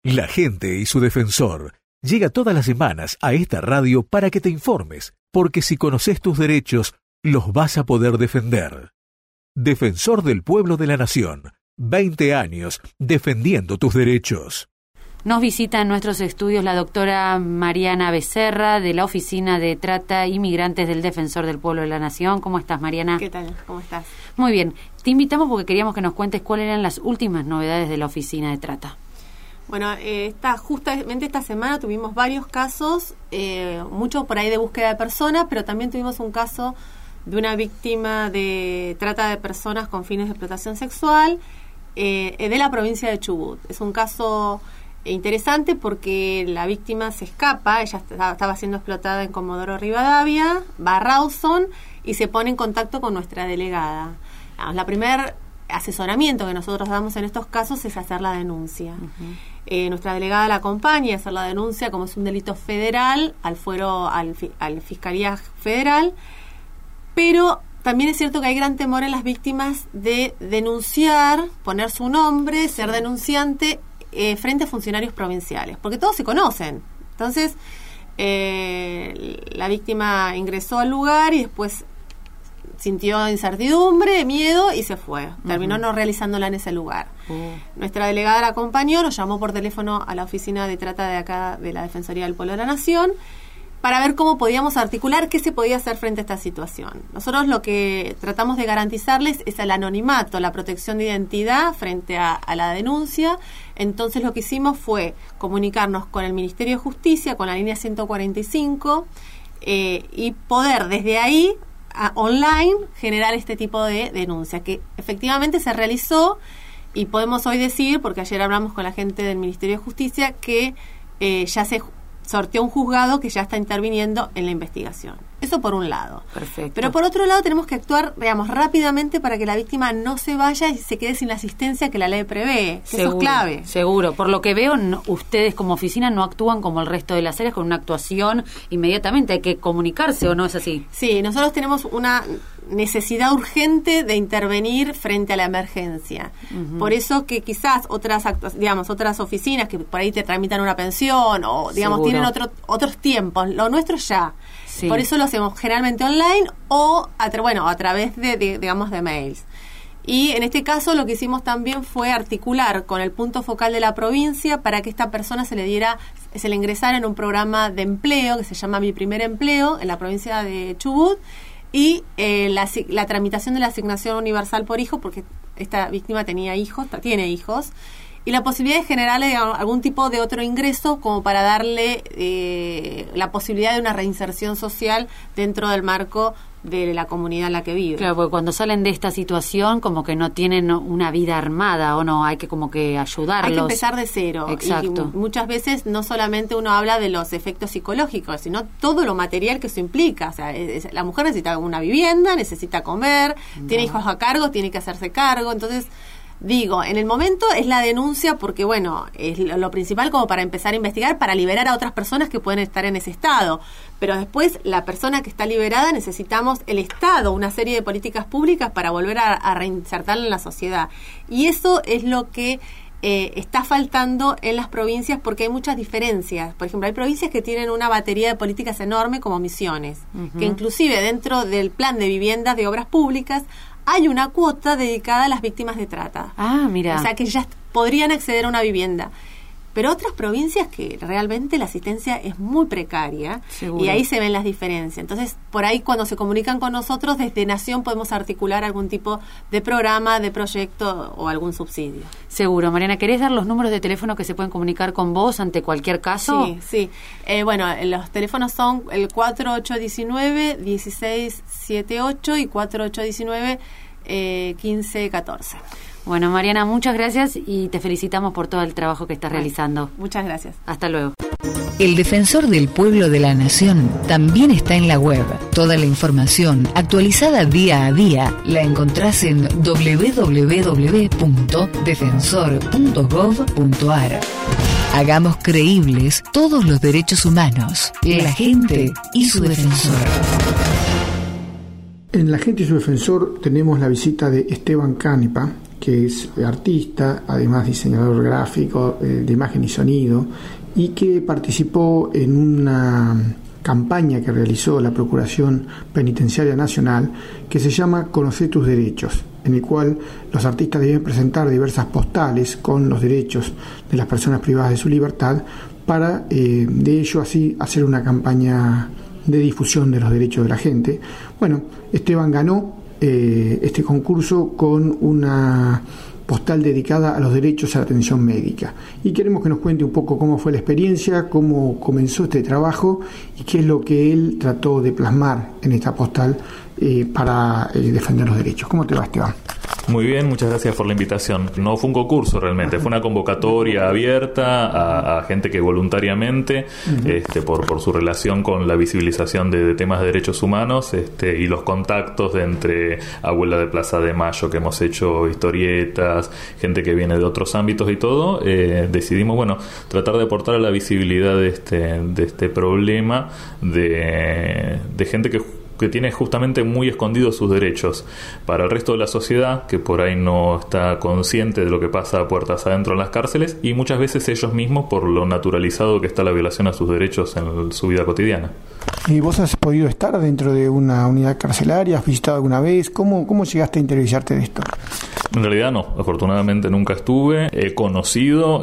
La gente y su defensor llega todas las semanas a esta radio para que te informes, porque si conoces tus derechos, los vas a poder defender. Defensor del Pueblo de la Nación, 20 años defendiendo tus derechos. Nos visita en nuestros estudios la doctora Mariana Becerra, de la Oficina de Trata y Migrantes del Defensor del Pueblo de la Nación. ¿Cómo estás, Mariana? ¿Qué tal? ¿Cómo estás? Muy bien. Te invitamos porque queríamos que nos cuentes cuáles eran las últimas novedades de la Oficina de Trata. Bueno, justamente esta semana tuvimos varios casos, mucho por ahí de búsqueda de personas, pero también tuvimos un caso de una víctima de trata de personas con fines de explotación sexual de la provincia de Chubut. Es un caso interesante porque la víctima se escapa, ella estaba siendo explotada en Comodoro Rivadavia, va a Rawson y se pone en contacto con nuestra delegada. La primer asesoramiento que nosotros damos en estos casos es hacer la denuncia. Nuestra delegada la acompaña a hacer la denuncia, como es un delito federal, al Fiscalía Federal, pero también es cierto que hay gran temor en las víctimas de denunciar, poner su nombre, ser denunciante frente a funcionarios provinciales, porque todos se conocen. Entonces, la víctima ingresó al lugar y después sintió incertidumbre, miedo y se fue. Terminó no realizándola en ese lugar. Nuestra delegada la acompañó, nos llamó por teléfono a la oficina de trata de acá de la Defensoría del Pueblo de la Nación para ver cómo podíamos articular qué se podía hacer frente a esta situación. Nosotros lo que tratamos de garantizarles es el anonimato, la protección de identidad frente a la denuncia. Entonces lo que hicimos fue comunicarnos con el Ministerio de Justicia, con la línea 145 y poder desde ahí online generar este tipo de denuncia, que efectivamente se realizó y podemos hoy decir, porque ayer hablamos con la gente del Ministerio de Justicia, que ya se sorteó un juzgado que ya está interviniendo en la investigación. Eso por un lado. Perfecto. Pero por otro lado tenemos que actuar, digamos, rápidamente para que la víctima no se vaya y se quede sin la asistencia que la ley prevé. Que eso es clave. Seguro. Por lo que veo, ustedes como oficina no actúan como el resto de las áreas con una actuación inmediatamente. Hay que comunicarse, ¿o no es así? Sí, nosotros tenemos una necesidad urgente de intervenir frente a la emergencia. Por eso que quizás otras oficinas que por ahí te tramitan una pensión o digamos tienen otros tiempos. Lo nuestro ya. Sí. Por eso lo hacemos generalmente online o a través de mails. Y en este caso lo que hicimos también fue articular con el punto focal de la provincia para que esta persona se le ingresara en un programa de empleo que se llama Mi Primer Empleo en la provincia de Chubut y la tramitación de la asignación universal por hijo, porque esta víctima tiene hijos, y la posibilidad de generarle algún tipo de otro ingreso como para darle la posibilidad de una reinserción social dentro del marco de la comunidad en la que vive. Claro, porque cuando salen de esta situación como que no tienen una vida armada o no, hay que como que ayudarlos. Hay que empezar de cero. Exacto. Y muchas veces no solamente uno habla de los efectos psicológicos, sino todo lo material que eso implica. O sea, la mujer necesita una vivienda, necesita comer, tiene hijos a cargo, tiene que hacerse cargo, entonces digo, en el momento es la denuncia porque, bueno, es lo principal como para empezar a investigar, para liberar a otras personas que pueden estar en ese estado. Pero después, la persona que está liberada, necesitamos el Estado, una serie de políticas públicas para volver a reinsertarla en la sociedad. Y eso es lo que está faltando en las provincias porque hay muchas diferencias. Por ejemplo, hay provincias que tienen una batería de políticas enorme como Misiones, que inclusive dentro del plan de viviendas de obras públicas hay una cuota dedicada a las víctimas de trata. Ah, mira. O sea, que ya podrían acceder a una vivienda. Pero otras provincias que realmente la asistencia es muy precaria. Seguro. Y ahí se ven las diferencias. Entonces, por ahí cuando se comunican con nosotros, desde Nación podemos articular algún tipo de programa, de proyecto o algún subsidio. Seguro. Mariana, ¿querés dar los números de teléfono que se pueden comunicar con vos ante cualquier caso? Sí. Los teléfonos son el 4819-1678 y 4819-1514. Bueno, Mariana, muchas gracias y te felicitamos por todo el trabajo que estás realizando. Muchas gracias. Hasta luego. El Defensor del Pueblo de la Nación también está en la web. Toda la información actualizada día a día la encontrás en www.defensor.gov.ar. Hagamos creíbles todos los derechos humanos, la gente y su defensor. En La Gente y su Defensor tenemos la visita de Esteban Canepa, que es artista, además diseñador gráfico de imagen y sonido, y que participó en una campaña que realizó la Procuración Penitenciaria Nacional que se llama Conoce tus derechos, en el cual los artistas deben presentar diversas postales con los derechos de las personas privadas de su libertad para de ello así hacer una campaña de difusión de los derechos de la gente. Bueno, Esteban ganó este concurso con una postal dedicada a los derechos a la atención médica, y queremos que nos cuente un poco cómo fue la experiencia, cómo comenzó este trabajo y qué es lo que él trató de plasmar en esta postal para defender los derechos. ¿Cómo te va, Esteban? Muy bien, muchas gracias por la invitación. No fue un concurso realmente, fue una convocatoria abierta a gente que voluntariamente, por su relación con la visibilización de temas de derechos humanos, y los contactos entre Abuela de Plaza de Mayo, que hemos hecho historietas, gente que viene de otros ámbitos y todo, decidimos, tratar de aportar a la visibilidad de este problema de gente que tiene justamente muy escondidos sus derechos para el resto de la sociedad, que por ahí no está consciente de lo que pasa a puertas adentro en las cárceles, y muchas veces ellos mismos por lo naturalizado que está la violación a sus derechos en su vida cotidiana. ¿Y vos has podido estar dentro de una unidad carcelaria? ¿Has visitado alguna vez? ¿Cómo llegaste a interiorizarte de esto? En realidad no, afortunadamente nunca estuve. He conocido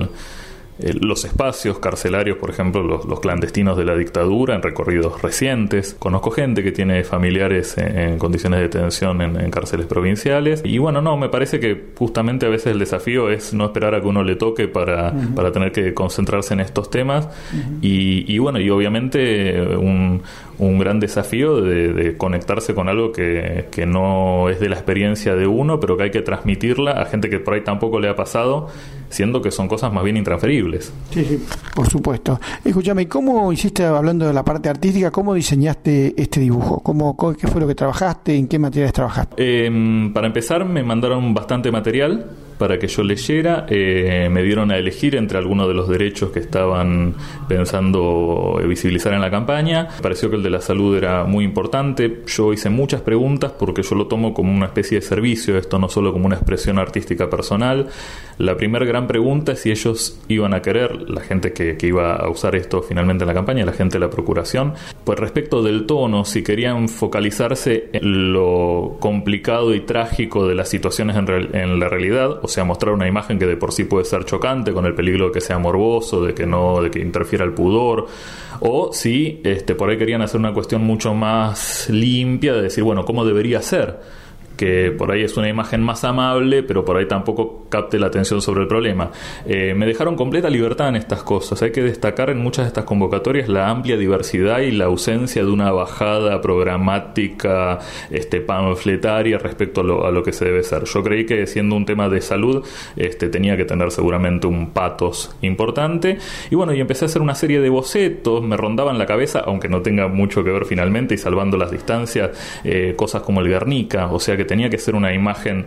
los espacios carcelarios, por ejemplo, los clandestinos de la dictadura en recorridos recientes. Conozco gente que tiene familiares en condiciones de detención en cárceles provinciales. Y me parece que justamente a veces el desafío es no esperar a que uno le toque para tener que concentrarse en estos temas. Y obviamente un gran desafío de conectarse con algo que no es de la experiencia de uno, pero que hay que transmitirla a gente que por ahí tampoco le ha pasado, siendo que son cosas más bien intransferibles. Sí, por supuesto. Escúchame, ¿cómo hiciste, hablando de la parte artística, cómo diseñaste este dibujo? ¿Qué fue lo que trabajaste? ¿En qué materiales trabajaste? Para empezar, me mandaron bastante material para que yo leyera. Me dieron a elegir entre algunos de los derechos que estaban pensando visibilizar en la campaña. Me pareció que el de la salud era muy importante. Yo hice muchas preguntas porque yo lo tomo como una especie de servicio, esto no solo como una expresión artística personal. La primera gran pregunta es si ellos iban a querer, la gente que iba a usar esto finalmente en la campaña, la gente de la Procuración, pues respecto del tono, si querían focalizarse en lo complicado y trágico de las situaciones en la realidad, o sea, mostrar una imagen que de por sí puede ser chocante, con el peligro de que sea morboso, de que interfiera el pudor, o si por ahí querían hacer una cuestión mucho más limpia, de decir, ¿cómo debería ser? Que por ahí es una imagen más amable, pero por ahí tampoco capte la atención sobre el problema. Me dejaron completa libertad en estas cosas. Hay que destacar en muchas de estas convocatorias la amplia diversidad y la ausencia de una bajada programática panfletaria respecto a lo que se debe ser. Yo creí que siendo un tema de salud tenía que tener seguramente un patos importante. Y empecé a hacer una serie de bocetos, me rondaban la cabeza, aunque no tenga mucho que ver finalmente, y salvando las distancias, cosas como el Guernica, o sea que tenía que ser una imagen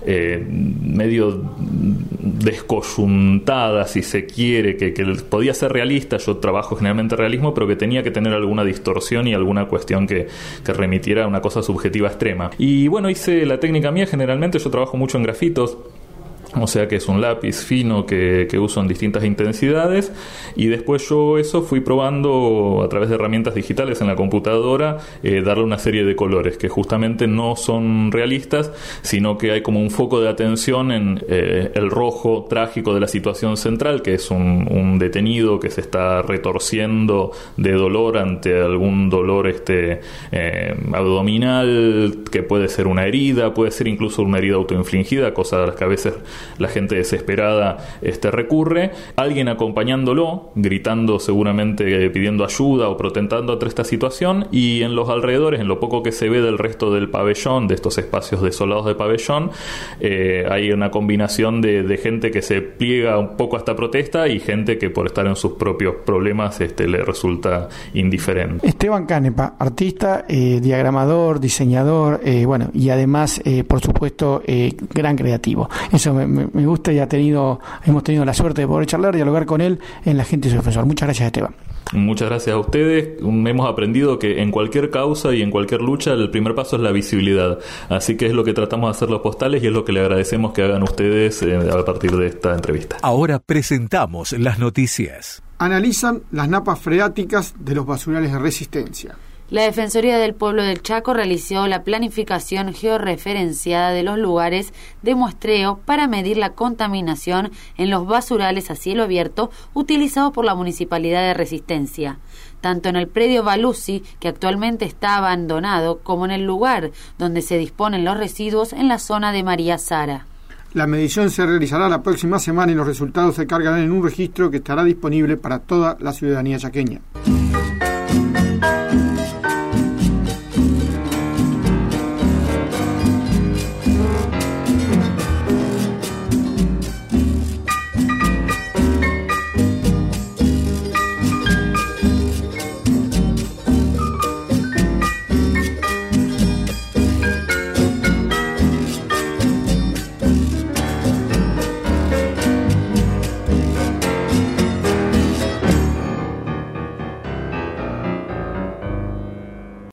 medio descoyuntada, si se quiere, que podía ser realista. Yo trabajo generalmente realismo, pero que tenía que tener alguna distorsión y alguna cuestión que remitiera a una cosa subjetiva extrema. Y hice la técnica mía. Generalmente yo trabajo mucho en grafitos, o sea que es un lápiz fino que uso en distintas intensidades, y después yo eso fui probando a través de herramientas digitales en la computadora, darle una serie de colores que justamente no son realistas, sino que hay como un foco de atención en el rojo trágico de la situación central, que es un detenido que se está retorciendo de dolor ante algún dolor abdominal, que puede ser una herida, puede ser incluso una herida autoinfligida, cosa a las que a veces la gente desesperada recurre, alguien acompañándolo, gritando seguramente, pidiendo ayuda o protestando ante esta situación, y en los alrededores, en lo poco que se ve del resto del pabellón, de estos espacios desolados de pabellón, hay una combinación de gente que se pliega un poco a esta protesta y gente que por estar en sus propios problemas le resulta indiferente. Esteban Canepa, artista, diagramador, diseñador, y además, por supuesto, gran creativo. Eso me gusta, y hemos tenido la suerte de poder charlar, dialogar con él en La Gente y su Defensor. Muchas gracias, Esteban. Muchas gracias a ustedes. Hemos aprendido que en cualquier causa y en cualquier lucha el primer paso es la visibilidad. Así que es lo que tratamos de hacer los postales y es lo que le agradecemos que hagan ustedes a partir de esta entrevista. Ahora presentamos las noticias. Analizan las napas freáticas de los basurales de Resistencia. La Defensoría del Pueblo del Chaco realizó la planificación georreferenciada de los lugares de muestreo para medir la contaminación en los basurales a cielo abierto utilizados por la Municipalidad de Resistencia, tanto en el predio Balusi, que actualmente está abandonado, como en el lugar donde se disponen los residuos en la zona de María Sara. La medición se realizará la próxima semana y los resultados se cargarán en un registro que estará disponible para toda la ciudadanía chaqueña.